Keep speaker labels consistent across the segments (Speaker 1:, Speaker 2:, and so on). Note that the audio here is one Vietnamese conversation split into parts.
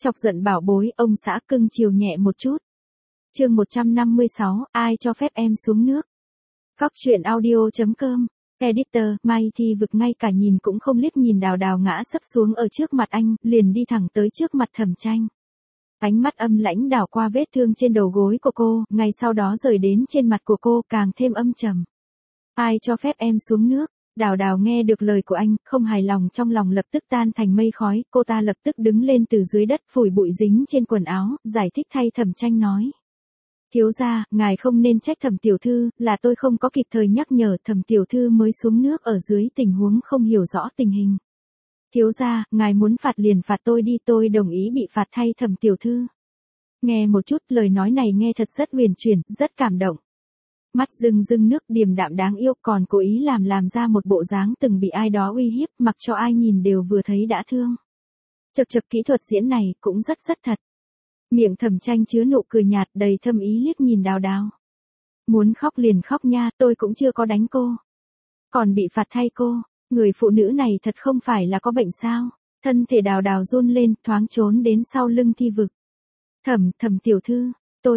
Speaker 1: Chọc giận bảo bối, ông xã cưng chiều nhẹ một chút. Chương 156, ai cho phép em xuống nước? Cóc truyện audio.com. Editor, Mai Thi Vực ngay cả nhìn cũng không liếc nhìn Đào Đào ngã sấp xuống ở trước mặt anh, liền đi thẳng tới trước mặt Thẩm Tranh. Ánh mắt âm lãnh đảo qua vết thương trên đầu gối của cô, ngay sau đó rời đến trên mặt của cô càng thêm âm trầm. Ai cho phép em xuống nước? Đào Đào nghe được lời của anh, không hài lòng trong lòng lập tức tan thành mây khói, cô ta lập tức đứng lên từ dưới đất phủi bụi dính trên quần áo, giải thích thay Thẩm Tranh nói. Thiếu gia, ngài không nên trách Thẩm tiểu thư, là tôi không có kịp thời nhắc nhở, Thẩm tiểu thư mới xuống nước ở dưới tình huống không hiểu rõ tình hình. Thiếu gia, ngài muốn phạt liền phạt tôi đi, tôi đồng ý bị phạt thay Thẩm tiểu thư. Nghe một chút, lời nói này nghe thật rất huyền chuyển, rất cảm động. Mắt rưng rưng nước, điềm đạm đáng yêu, còn cố ý làm ra một bộ dáng từng bị ai đó uy hiếp, mặc cho ai nhìn đều vừa thấy đã thương. Chậc chậc, kỹ thuật diễn này cũng rất thật. Miệng Thẩm Tranh chứa nụ cười nhạt đầy thâm ý liếc nhìn Đào Đào. Muốn khóc liền khóc nha, tôi cũng chưa có đánh cô. Còn bị phạt thay cô, người phụ nữ này thật không phải là có bệnh sao? Thân thể Đào Đào run lên, thoáng trốn đến sau lưng Thi Vực. Thẩm tiểu thư,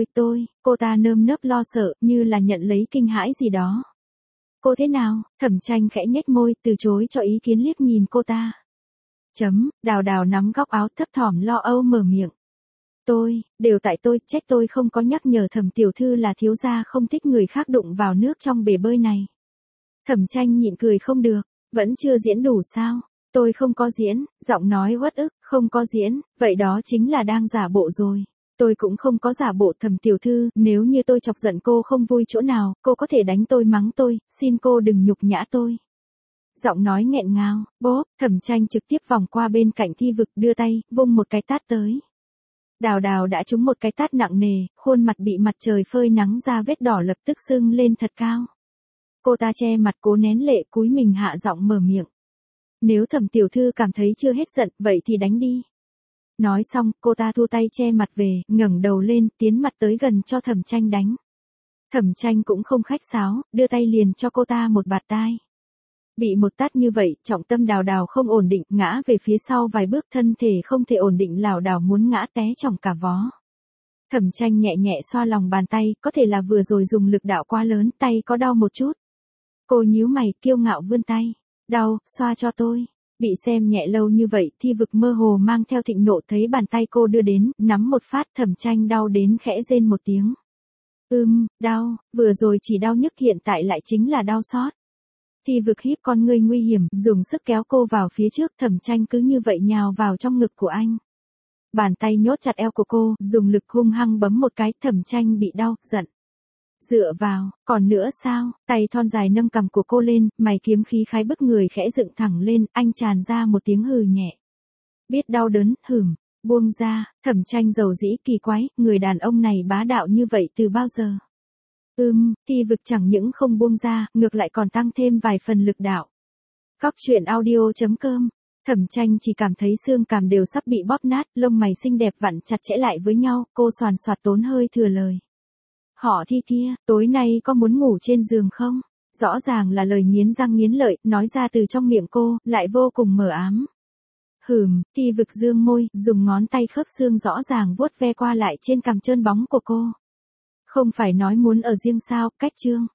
Speaker 1: cô ta nơm nớp lo sợ, như là nhận lấy kinh hãi gì đó. Cô thế nào? Thẩm Tranh khẽ nhếch môi, từ chối cho ý kiến liếc nhìn cô ta. Đào Đào nắm góc áo thấp thỏm lo âu mở miệng. Đều tại tôi, trách tôi không có nhắc nhở Thẩm tiểu thư là thiếu gia không thích người khác đụng vào nước trong bể bơi này. Thẩm Tranh nhịn cười không được, vẫn chưa diễn đủ sao? Tôi không có diễn, giọng nói uất ức, không có diễn, vậy đó chính là đang giả bộ rồi. Tôi cũng không có giả bộ Thẩm tiểu thư, nếu như tôi chọc giận cô không vui chỗ nào, cô có thể đánh tôi mắng tôi, xin cô đừng nhục nhã tôi. Giọng nói nghẹn ngào, bốp, Thẩm Tranh trực tiếp vòng qua bên cạnh Thi Vực đưa tay, vung một cái tát tới. Đào Đào đã trúng một cái tát nặng nề, khuôn mặt bị mặt trời phơi nắng ra vết đỏ lập tức sưng lên thật cao. Cô ta che mặt cố nén lệ cúi mình hạ giọng mở miệng. Nếu Thẩm tiểu thư cảm thấy chưa hết giận, vậy thì đánh đi. Nói xong, cô ta thu tay che mặt về, ngẩng đầu lên, tiến mặt tới gần cho Thẩm Tranh đánh. Thẩm Tranh cũng không khách sáo, đưa tay liền cho cô ta một bạt tai. Bị một tát như vậy, trọng tâm Đào Đào không ổn định, ngã về phía sau vài bước, thân thể không thể ổn định, lảo đảo muốn ngã té chỏng cả vó. Thẩm Tranh nhẹ nhẹ xoa lòng bàn tay, có thể là vừa rồi dùng lực đạo quá lớn, tay có đau một chút. Cô nhíu mày, kiêu ngạo vươn tay. Đau, xoa cho tôi. Bị xem nhẹ lâu như vậy, Thi Vực mơ hồ mang theo thịnh nộ thấy bàn tay cô đưa đến, nắm một phát, Thẩm Tranh đau đến khẽ rên một tiếng. Đau, vừa rồi chỉ đau nhức, hiện tại lại chính là đau xót. Thi Vực híp con ngươi nguy hiểm, dùng sức kéo cô vào phía trước, Thẩm Tranh cứ như vậy nhào vào trong ngực của anh. Bàn tay nhốt chặt eo của cô, dùng lực hung hăng bấm một cái, Thẩm Tranh bị đau, giận. Dựa vào, còn nữa sao? Tay thon dài nâng cằm của cô lên, mày kiếm khí khái bức người khẽ dựng thẳng lên, anh tràn ra một tiếng hừ nhẹ. Biết đau đớn, buông ra, Thẩm Tranh dầu dĩ kỳ quái, người đàn ông này bá đạo như vậy từ bao giờ? Thi Vực chẳng những không buông ra, ngược lại còn tăng thêm vài phần lực đạo. Cóc truyện audio.com. Thẩm Tranh chỉ cảm thấy xương cằm đều sắp bị bóp nát, lông mày xinh đẹp vặn chặt chẽ lại với nhau, cô soàn soạt tốn hơi thừa lời. Họ Thi kia, tối nay có muốn ngủ trên giường không? Rõ ràng là lời nghiến răng nghiến lợi, nói ra từ trong miệng cô, lại vô cùng mờ ám. Thi Vực dương môi, dùng ngón tay khớp xương rõ ràng vuốt ve qua lại trên cằm trơn bóng của cô. Không phải nói muốn ở riêng sao, cách chương.